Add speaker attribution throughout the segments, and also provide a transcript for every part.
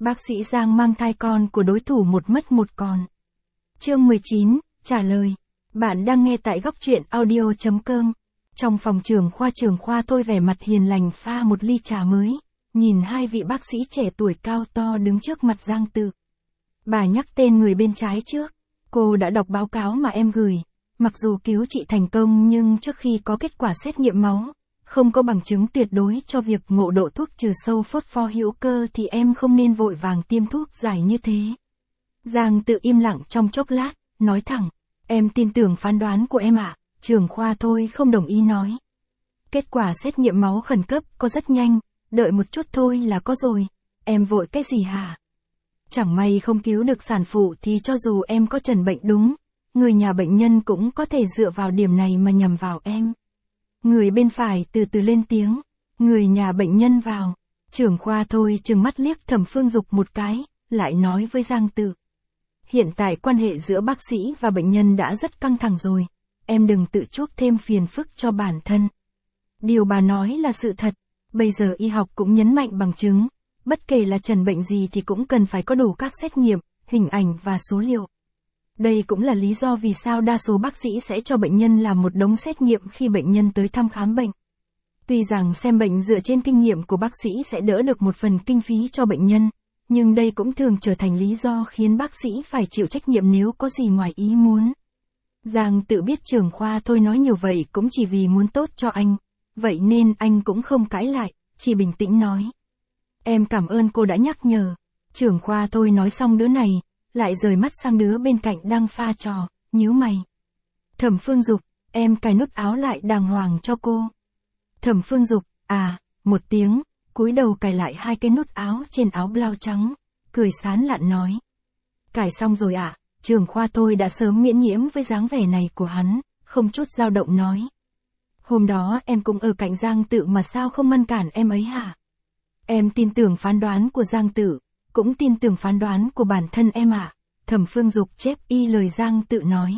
Speaker 1: Bác sĩ Giang mang thai con của đối thủ một mất một còn. Chương 19, trả lời. Bạn đang nghe tại góc truyện audio.com. Trong phòng trưởng khoa Thôi vẻ mặt hiền lành pha một ly trà mới, nhìn hai vị bác sĩ trẻ tuổi cao to đứng trước mặt Giang Tự. Bà nhắc tên người bên trái trước. Cô đã đọc báo cáo mà em gửi. Mặc dù cứu trị thành công nhưng trước khi có kết quả xét nghiệm máu, không có bằng chứng tuyệt đối cho việc ngộ độ thuốc trừ sâu phosphor hữu cơ thì em không nên vội vàng tiêm thuốc giải như thế. Giang Tự im lặng trong chốc lát, nói thẳng, em tin tưởng phán đoán của em ạ. Trưởng khoa Thôi không đồng ý nói. Kết quả xét nghiệm máu khẩn cấp có rất nhanh, đợi một chút thôi là có rồi, em vội cái gì hả? Chẳng may không cứu được sản phụ thì cho dù em có trần bệnh đúng, người nhà bệnh nhân cũng có thể dựa vào điểm này mà nhằm vào em. Người bên phải từ từ lên tiếng, người nhà bệnh nhân vào. Trưởng khoa Thôi trừng mắt liếc Thẩm Phương Dục một cái, lại nói với Giang Tự. Hiện tại quan hệ giữa bác sĩ và bệnh nhân đã rất căng thẳng rồi, em đừng tự chuốc thêm phiền phức cho bản thân. Điều bà nói là sự thật, bây giờ y học cũng nhấn mạnh bằng chứng, bất kể là trần bệnh gì thì cũng cần phải có đủ các xét nghiệm, hình ảnh và số liệu. Đây cũng là lý do vì sao đa số bác sĩ sẽ cho bệnh nhân làm một đống xét nghiệm khi bệnh nhân tới thăm khám bệnh. Tuy rằng xem bệnh dựa trên kinh nghiệm của bác sĩ sẽ đỡ được một phần kinh phí cho bệnh nhân, nhưng đây cũng thường trở thành lý do khiến bác sĩ phải chịu trách nhiệm nếu có gì ngoài ý muốn. Giang Tự biết trưởng khoa Thôi nói nhiều vậy cũng chỉ vì muốn tốt cho anh, vậy nên anh cũng không cãi lại, chỉ bình tĩnh nói. Em cảm ơn cô đã nhắc nhở. Trưởng khoa Thôi nói xong đứa này, lại rời mắt sang đứa bên cạnh đang pha trò, nhíu mày. Thẩm Phương Dục, em cài nút áo lại đàng hoàng cho cô. Thẩm Phương Dục, một tiếng, cúi đầu cài lại hai cái nút áo trên áo blau trắng, cười sán lạn nói. Cài xong rồi ạ. Trưởng khoa Thôi đã sớm miễn nhiễm với dáng vẻ này của hắn, không chút dao động nói. Hôm đó em cũng ở cạnh Giang Tự mà sao không ngăn cản em ấy hả? Em tin tưởng phán đoán của Giang Tự, cũng tin tưởng phán đoán của bản thân em ạ. Thẩm Phương Dục chép y lời Giang Tự nói.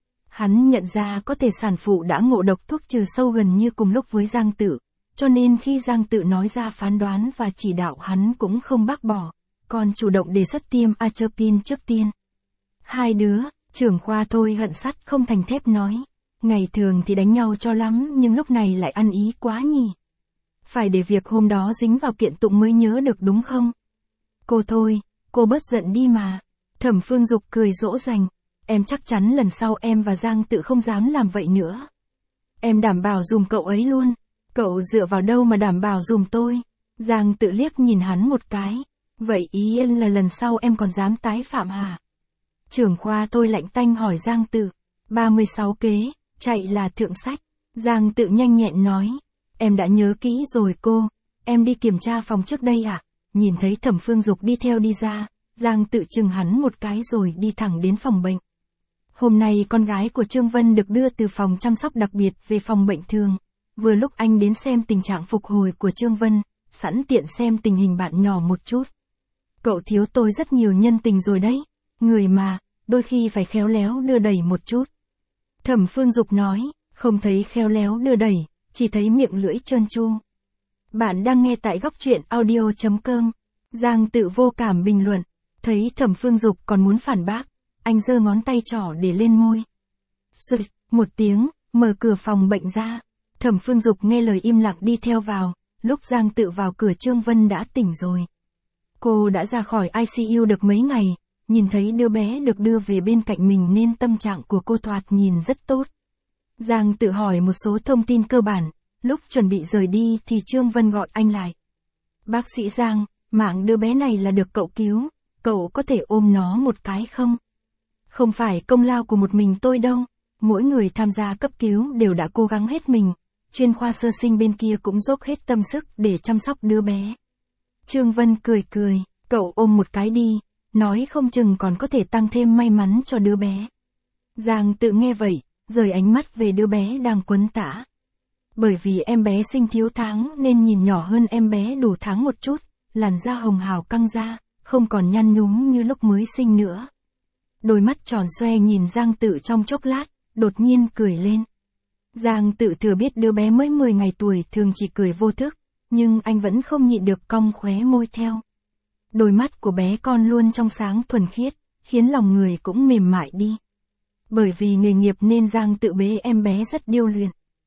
Speaker 1: Hắn nhận ra có thể sản phụ đã ngộ độc thuốc trừ sâu gần như cùng lúc với Giang Tự, cho nên khi Giang Tự nói ra phán đoán và chỉ đạo hắn cũng không bác bỏ, còn chủ động đề xuất tiêm atropine trước tiên. Hai đứa, trưởng khoa Thôi hận sắt không thành thép nói. Ngày thường thì đánh nhau cho lắm nhưng lúc này lại ăn ý quá nhỉ. Phải để việc hôm đó dính vào kiện tụng mới nhớ được đúng không? Cô Thôi, cô bớt giận đi mà. Thẩm Phương Dục cười dỗ dành. Em chắc chắn lần sau em và Giang Tự không dám làm vậy nữa. Em đảm bảo dùm cậu ấy luôn. Cậu dựa vào đâu mà đảm bảo dùm tôi? Giang Tự liếc nhìn hắn một cái. Vậy ý là lần sau em còn dám tái phạm hả? Trưởng khoa Thôi lạnh tanh hỏi Giang Tự. 36 kế, chạy là thượng sách. Giang Tự nhanh nhẹn nói. Em đã nhớ kỹ rồi cô. Em đi kiểm tra phòng trước đây ạ. Nhìn thấy Thẩm Phương Dục đi theo đi ra, Giang Tự chừng hắn một cái rồi đi thẳng đến phòng bệnh. Hôm nay con gái của Trương Vân được đưa từ phòng chăm sóc đặc biệt về phòng bệnh thường. Vừa lúc anh đến xem tình trạng phục hồi của Trương Vân, sẵn tiện xem tình hình bạn nhỏ một chút. Cậu thiếu tôi rất nhiều nhân tình rồi đấy. Người mà, đôi khi phải khéo léo đưa đẩy một chút. Thẩm Phương Dục nói, không thấy khéo léo đưa đẩy, chỉ thấy miệng lưỡi trơn tru. Bạn đang nghe tại góc truyện audio.com. Giang Tự vô cảm bình luận, thấy Thẩm Phương Dục còn muốn phản bác, anh giơ ngón tay trỏ để lên môi. Sụt, một tiếng, mở cửa phòng bệnh ra. Thẩm Phương Dục nghe lời im lặng đi theo vào, lúc Giang Tự vào cửa Trương Vân đã tỉnh rồi. Cô đã ra khỏi ICU được mấy ngày, nhìn thấy đứa bé được đưa về bên cạnh mình nên tâm trạng của cô thoạt nhìn rất tốt. Giang Tự hỏi một số thông tin cơ bản, lúc chuẩn bị rời đi thì Trương Vân gọi anh lại. Bác sĩ Giang, mạng đứa bé này là được cậu cứu, cậu có thể ôm nó một cái không? Không phải công lao của một mình tôi đâu, mỗi người tham gia cấp cứu đều đã cố gắng hết mình, chuyên khoa sơ sinh bên kia cũng dốc hết tâm sức để chăm sóc đứa bé. Trương Vân cười cười, cậu ôm một cái đi, nói không chừng còn có thể tăng thêm may mắn cho đứa bé. Giang Tự nghe vậy, rời ánh mắt về đứa bé đang quấn tã. Bởi vì em bé sinh thiếu tháng nên nhìn nhỏ hơn em bé đủ tháng một chút, làn da hồng hào căng ra, không còn nhăn nhúm như lúc mới sinh nữa. Đôi mắt tròn xoe nhìn Giang Tự trong chốc lát, đột nhiên cười lên. Giang Tự thừa biết đứa bé mới 10 ngày tuổi thường chỉ cười vô thức, nhưng anh vẫn không nhịn được cong khóe môi theo. Đôi mắt của bé con luôn trong sáng thuần khiết, khiến lòng người cũng mềm mại đi. Bởi vì nghề nghiệp nên Giang Tự bế em bé rất điêu luyện.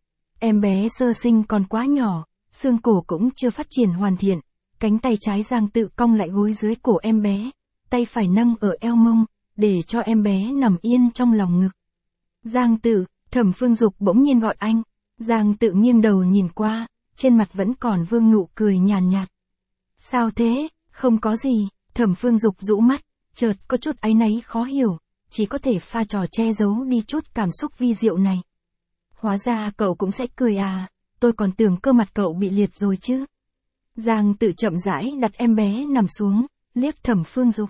Speaker 1: Em bé sơ sinh còn quá nhỏ, xương cổ cũng chưa phát triển hoàn thiện, cánh tay trái Giang Tự cong lại gối dưới cổ em bé, tay phải nâng ở eo mông, để cho em bé nằm yên trong lòng ngực. Giang Tự, Thẩm Phương Dục bỗng nhiên gọi anh. Giang Tự nghiêng đầu nhìn qua, trên mặt vẫn còn vương nụ cười nhàn nhạt. Sao thế, không có gì, Thẩm Phương Dục rũ mắt, chợt có chút áy náy khó hiểu, chỉ có thể pha trò che giấu đi chút cảm xúc vi diệu này. Hóa ra cậu cũng sẽ cười à, tôi còn tưởng cơ mặt cậu bị liệt rồi chứ. Giang Tự chậm rãi đặt em bé nằm xuống, liếc Thẩm Phương Dục.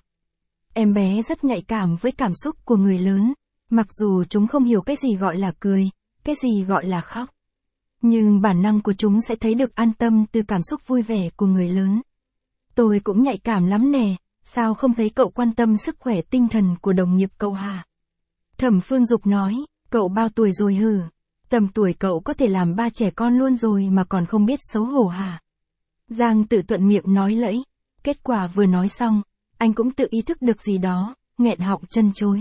Speaker 1: Em bé rất nhạy cảm với cảm xúc của người lớn, mặc dù chúng không hiểu cái gì gọi là cười, cái gì gọi là khóc. Nhưng bản năng của chúng sẽ thấy được an tâm từ cảm xúc vui vẻ của người lớn. Tôi cũng nhạy cảm lắm nè, sao không thấy cậu quan tâm sức khỏe tinh thần của đồng nghiệp cậu hả? Thẩm Phương Dục nói, cậu bao tuổi rồi hử? Tầm tuổi cậu có thể làm ba trẻ con luôn rồi mà còn không biết xấu hổ hả? Giang Tự thuận miệng nói lẫy, kết quả vừa nói xong, anh cũng tự ý thức được gì đó, nghẹn họng chân chối.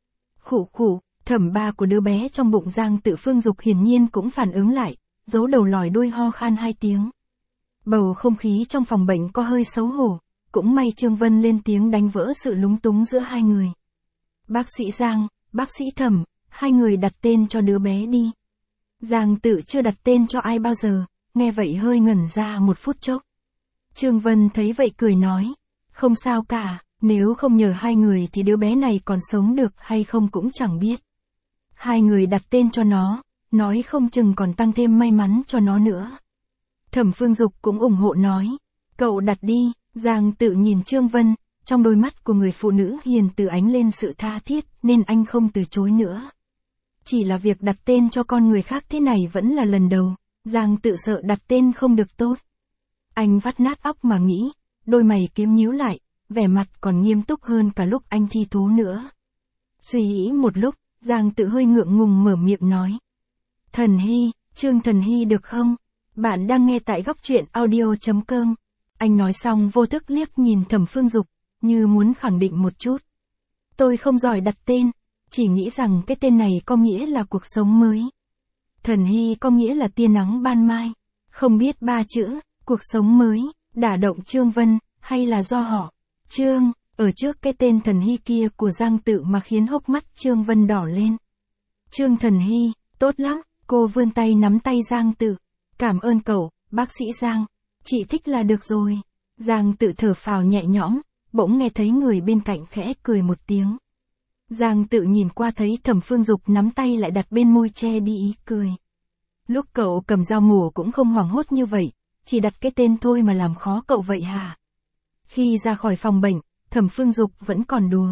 Speaker 1: Khụ khụ, thẩm ba của đứa bé trong bụng Giang Tự Phương Dục hiển nhiên cũng phản ứng lại, giấu đầu lòi đuôi ho khan 2 tiếng. Bầu không khí trong phòng bệnh có hơi xấu hổ, cũng may Trương Vân lên tiếng đánh vỡ sự lúng túng giữa hai người. Bác sĩ Giang, bác sĩ Thẩm, hai người đặt tên cho đứa bé đi. Giang Tự chưa đặt tên cho ai bao giờ, nghe vậy hơi ngẩn ra một phút chốc. Trương Vân thấy vậy cười nói, không sao cả, nếu không nhờ hai người thì đứa bé này còn sống được hay không cũng chẳng biết. Hai người đặt tên cho nó, nói không chừng còn tăng thêm may mắn cho nó nữa. Thẩm Phương Dục cũng ủng hộ nói, cậu đặt đi. Giang Tự nhìn Trương Vân, trong đôi mắt của người phụ nữ hiền từ ánh lên sự tha thiết, nên anh không từ chối nữa. Chỉ là việc đặt tên cho con người khác thế này vẫn là lần đầu, Giang Tự sợ đặt tên không được tốt. Anh vắt nát óc mà nghĩ, đôi mày kiếm nhíu lại, vẻ mặt còn nghiêm túc hơn cả lúc anh thi thố nữa. Suy nghĩ một lúc, Giang Tự hơi ngượng ngùng mở miệng nói. Thần Hy, Trương Thần Hy được không? Bạn đang nghe tại góc truyện audio.com. Anh nói xong vô thức liếc nhìn Thẩm Phương Dục, như muốn khẳng định một chút. Tôi không giỏi đặt tên, chỉ nghĩ rằng cái tên này có nghĩa là cuộc sống mới. Thần Hy có nghĩa là tia nắng ban mai. Không biết ba chữ, cuộc sống mới, đả động Trương Vân, hay là do họ, Trương, ở trước cái tên Thần Hy kia của Giang Tự mà khiến hốc mắt Trương Vân đỏ lên. Trương Thần Hy, tốt lắm, cô vươn tay nắm tay Giang Tự. Cảm ơn cậu, bác sĩ Giang. Chị thích là được rồi. Giang Tự thở phào nhẹ nhõm, bỗng nghe thấy người bên cạnh khẽ cười một tiếng. Giang Tự nhìn qua thấy Thẩm Phương Dục nắm tay lại đặt bên môi che đi ý cười. Lúc cậu cầm dao mổ cũng không hoảng hốt như vậy, chỉ đặt cái tên thôi mà làm khó cậu vậy hả? Khi ra khỏi phòng bệnh, Thẩm Phương Dục vẫn còn đùa.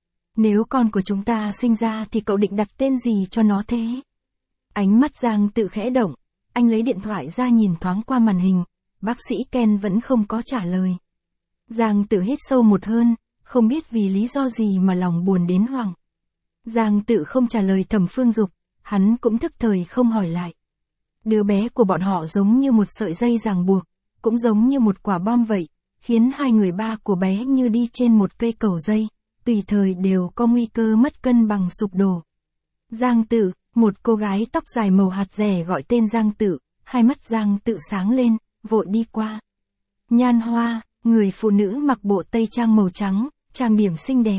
Speaker 1: Nếu con của chúng ta sinh ra thì cậu định đặt tên gì cho nó thế? Ánh mắt Giang Tự khẽ động, anh lấy điện thoại ra nhìn thoáng qua màn hình. Bác sĩ Ken vẫn không có trả lời. Giang Tự hít sâu một hơi, không biết vì lý do gì mà lòng buồn đến hoảng. Giang Tự không trả lời Thẩm Phương Dục, hắn cũng thức thời không hỏi lại. Đứa bé của bọn họ giống như một sợi dây ràng buộc, cũng giống như một quả bom vậy, khiến hai người ba của bé như đi trên một cây cầu dây, tùy thời đều có nguy cơ mất cân bằng sụp đổ. Giang Tự, một cô gái tóc dài màu hạt rẻ gọi tên Giang Tự, hai mắt Giang Tự sáng lên, vội đi qua. Nhan Hoa, người phụ nữ mặc bộ tây trang màu trắng, trang điểm xinh đẹp.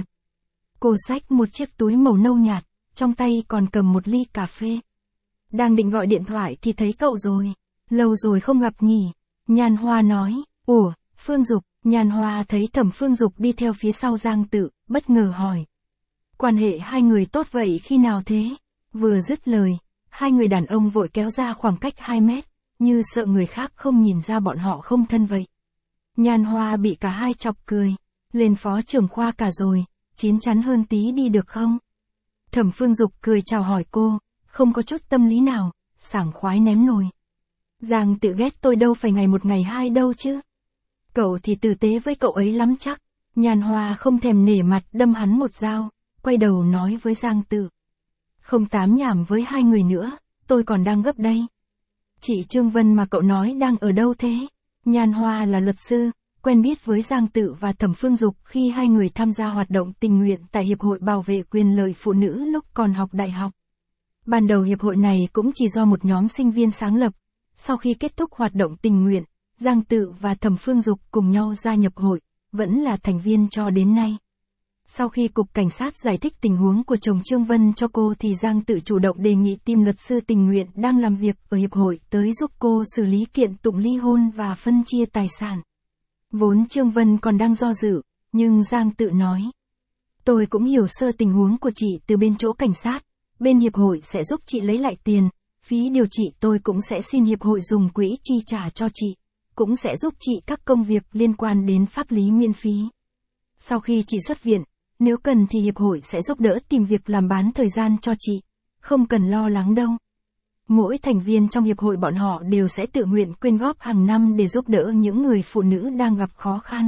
Speaker 1: Cô xách một chiếc túi màu nâu nhạt, trong tay còn cầm một ly cà phê. Đang định gọi điện thoại thì thấy cậu rồi. Lâu rồi không gặp nhỉ? Nhan Hoa nói. Ủa, Phương Dục. Nhan Hoa thấy Thẩm Phương Dục đi theo phía sau Giang Tự, bất ngờ hỏi. Quan hệ hai người tốt vậy khi nào thế? Vừa dứt lời, hai người đàn ông vội kéo ra khoảng cách 2 mét, như sợ người khác không nhìn ra bọn họ không thân vậy. Nhan Hoa bị cả hai chọc cười. Lên phó trưởng khoa cả rồi, chín chắn hơn tí đi được không? Thẩm Phương Dục cười chào hỏi cô, không có chút tâm lý nào, sảng khoái ném nồi. Giang Tự ghét tôi đâu phải ngày một ngày hai đâu chứ. Cậu thì tử tế với cậu ấy lắm chắc. Nhan Hoa không thèm nể mặt đâm hắn một dao, quay đầu nói với Giang Tự. Không tám nhảm với hai người nữa, tôi còn đang gấp đây. Chị Trương Vân mà cậu nói đang ở đâu thế? Nhan Hoa là luật sư, quen biết với Giang Tự và Thẩm Phương Dục khi hai người tham gia hoạt động tình nguyện tại Hiệp hội Bảo vệ quyền lợi phụ nữ lúc còn học đại học. Ban đầu hiệp hội này cũng chỉ do một nhóm sinh viên sáng lập. Sau khi kết thúc hoạt động tình nguyện, Giang Tự và Thẩm Phương Dục cùng nhau gia nhập hội, vẫn là thành viên cho đến nay. Sau khi Cục Cảnh sát giải thích tình huống của chồng Trương Vân cho cô thì Giang Tự chủ động đề nghị tìm luật sư tình nguyện đang làm việc ở hiệp hội tới giúp cô xử lý kiện tụng ly hôn và phân chia tài sản. Vốn Trương Vân còn đang do dự, nhưng Giang Tự nói. Tôi cũng hiểu sơ tình huống của chị từ bên chỗ cảnh sát, bên hiệp hội sẽ giúp chị lấy lại tiền, phí điều trị tôi cũng sẽ xin hiệp hội dùng quỹ chi trả cho chị, cũng sẽ giúp chị các công việc liên quan đến pháp lý miễn phí. Sau khi chị xuất viện, nếu cần thì hiệp hội sẽ giúp đỡ tìm việc làm bán thời gian cho chị, không cần lo lắng đâu. Mỗi thành viên trong hiệp hội bọn họ đều sẽ tự nguyện quyên góp hàng năm để giúp đỡ những người phụ nữ đang gặp khó khăn.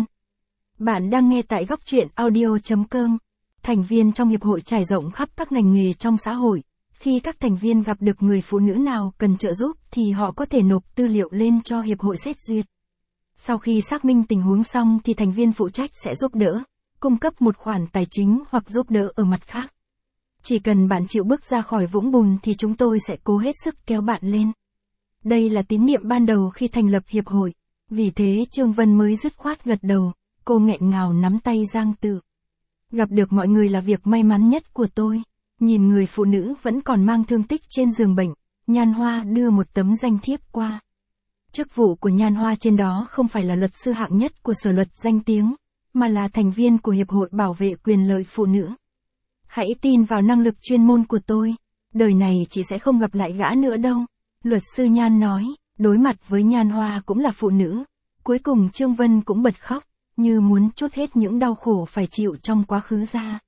Speaker 1: Bạn đang nghe tại góc truyện audio.com. Thành viên trong hiệp hội trải rộng khắp các ngành nghề trong xã hội. Khi các thành viên gặp được người phụ nữ nào cần trợ giúp thì họ có thể nộp tư liệu lên cho hiệp hội xét duyệt. Sau khi xác minh tình huống xong thì thành viên phụ trách sẽ giúp đỡ, cung cấp một khoản tài chính hoặc giúp đỡ ở mặt khác. Chỉ cần bạn chịu bước ra khỏi vũng bùn thì chúng tôi sẽ cố hết sức kéo bạn lên. Đây là tín niệm ban đầu khi thành lập hiệp hội. Vì thế Trương Vân mới dứt khoát gật đầu, cô nghẹn ngào nắm tay Giang Tự. Gặp được mọi người là việc may mắn nhất của tôi. Nhìn người phụ nữ vẫn còn mang thương tích trên giường bệnh, Nhan Hoa đưa một tấm danh thiếp qua. Chức vụ của Nhan Hoa trên đó không phải là luật sư hạng nhất của sở luật danh tiếng, mà là thành viên của Hiệp hội Bảo vệ quyền lợi phụ nữ. Hãy tin vào năng lực chuyên môn của tôi, đời này chị sẽ không gặp lại gã nữa đâu. Luật sư Nhan nói, đối mặt với Nhan Hoa cũng là phụ nữ. Cuối cùng Trương Vân cũng bật khóc, như muốn trút hết những đau khổ phải chịu trong quá khứ ra.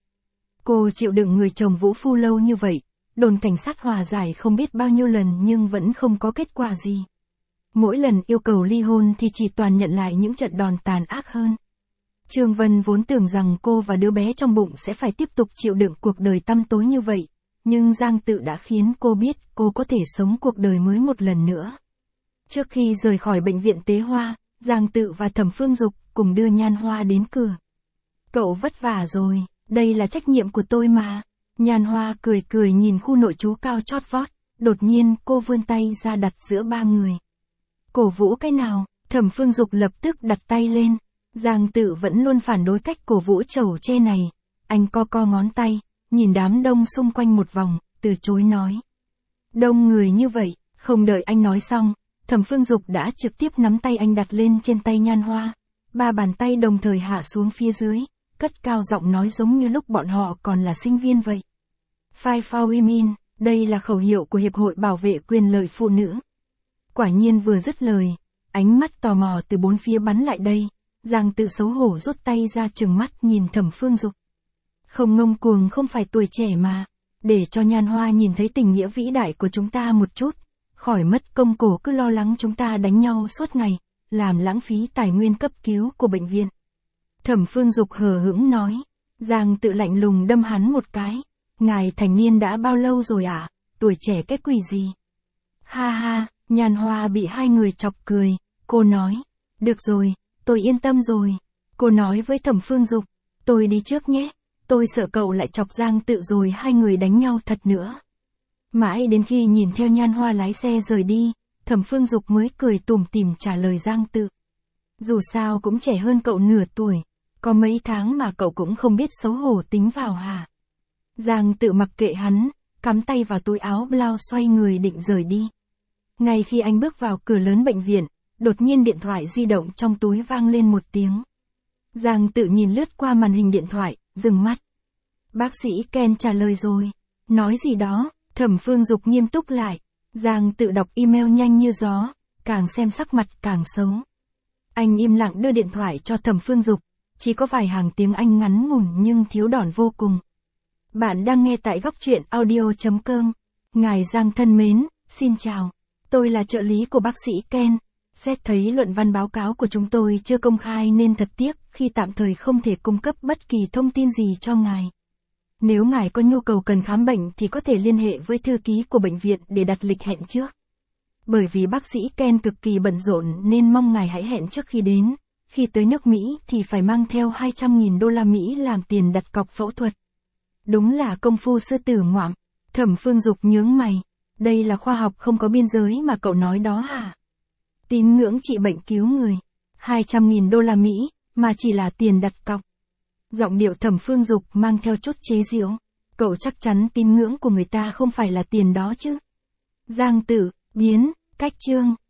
Speaker 1: Cô chịu đựng người chồng vũ phu lâu như vậy, đồn cảnh sát hòa giải không biết bao nhiêu lần nhưng vẫn không có kết quả gì. Mỗi lần yêu cầu ly hôn thì chỉ toàn nhận lại những trận đòn tàn ác hơn. Trương Vân vốn tưởng rằng cô và đứa bé trong bụng sẽ phải tiếp tục chịu đựng cuộc đời tăm tối như vậy, nhưng Giang Tự đã khiến cô biết cô có thể sống cuộc đời mới một lần nữa. Trước khi rời khỏi bệnh viện Tế Hoa, Giang Tự và Thẩm Phương Dục cùng đưa Nhan Hoa đến cửa. Cậu vất vả rồi, đây là trách nhiệm của tôi mà. Nhan Hoa cười cười nhìn khu nội trú cao chót vót, đột nhiên cô vươn tay ra đặt giữa ba người. Cổ vũ cái nào? Thẩm Phương Dục lập tức đặt tay lên. Giang Tự vẫn luôn phản đối cách cổ vũ chầu tre này. Anh co ngón tay, nhìn đám đông xung quanh một vòng, từ chối nói. Đông người như vậy, không đợi anh nói xong, Thẩm Phương Dục đã trực tiếp nắm tay anh đặt lên trên tay Nhan Hoa. Ba bàn tay đồng thời hạ xuống phía dưới, cất cao giọng nói giống như lúc bọn họ còn là sinh viên vậy. Fight for Women, đây là khẩu hiệu của Hiệp hội Bảo vệ quyền lợi phụ nữ. Quả nhiên vừa dứt lời, ánh mắt tò mò từ bốn phía bắn lại đây. Giang Tự xấu hổ rút tay ra trừng mắt nhìn Thẩm Phương Dục. Không ngông cuồng không phải tuổi trẻ mà, để cho Nhan Hoa nhìn thấy tình nghĩa vĩ đại của chúng ta một chút, khỏi mất công cổ cứ lo lắng chúng ta đánh nhau suốt ngày, làm lãng phí tài nguyên cấp cứu của bệnh viện. Thẩm Phương Dục hờ hững nói. Giang Tự lạnh lùng đâm hắn một cái. Ngài thành niên đã bao lâu rồi ạ? Tuổi trẻ cái quỷ gì? Ha ha, Nhan Hoa bị hai người chọc cười, cô nói. Được rồi, tôi yên tâm rồi. Cô nói với Thẩm Phương Dục, tôi đi trước nhé, tôi sợ cậu lại chọc Giang Tự rồi hai người đánh nhau thật nữa. Mãi đến khi nhìn theo Nhan Hoa lái xe rời đi, Thẩm Phương Dục mới cười tủm tỉm trả lời Giang Tự. Dù sao cũng trẻ hơn cậu nửa tuổi, có mấy tháng mà cậu cũng không biết xấu hổ tính vào hả? Giang Tự mặc kệ hắn, cắm tay vào túi áo blau xoay người định rời đi. Ngay khi anh bước vào cửa lớn bệnh viện, đột nhiên điện thoại di động trong túi vang lên một tiếng. Giang Tự nhìn lướt qua màn hình điện thoại, dừng mắt. Bác sĩ Ken trả lời rồi. Nói gì đó? Thẩm Phương Dục nghiêm túc lại. Giang Tự đọc email nhanh như gió, càng xem sắc mặt càng xấu. Anh im lặng đưa điện thoại cho Thẩm Phương Dục, chỉ có vài hàng tiếng Anh ngắn ngủn nhưng thiếu đòn vô cùng. Bạn đang nghe tại góc truyện audio.com. Ngài Giang thân mến, xin chào. Tôi là trợ lý của bác sĩ Ken. Xét thấy luận văn báo cáo của chúng tôi chưa công khai nên thật tiếc khi tạm thời không thể cung cấp bất kỳ thông tin gì cho ngài. Nếu ngài có nhu cầu cần khám bệnh thì có thể liên hệ với thư ký của bệnh viện để đặt lịch hẹn trước. Bởi vì bác sĩ Ken cực kỳ bận rộn nên mong ngài hãy hẹn trước khi đến. khi tới nước Mỹ thì phải mang theo 200.000 đô la Mỹ làm tiền đặt cọc phẫu thuật. Đúng là công phu sư tử ngoạm. Thẩm Phương Dục nhướng mày. Đây là khoa học không có biên giới mà cậu nói đó hả? Tín ngưỡng trị bệnh cứu người. 200.000 đô la Mỹ, mà chỉ là tiền đặt cọc. Giọng điệu Thẩm Phương Dục mang theo chút chế giễu. Cậu chắc chắn tín ngưỡng của người ta không phải là tiền đó chứ? Giang Tử, biến, cách chương.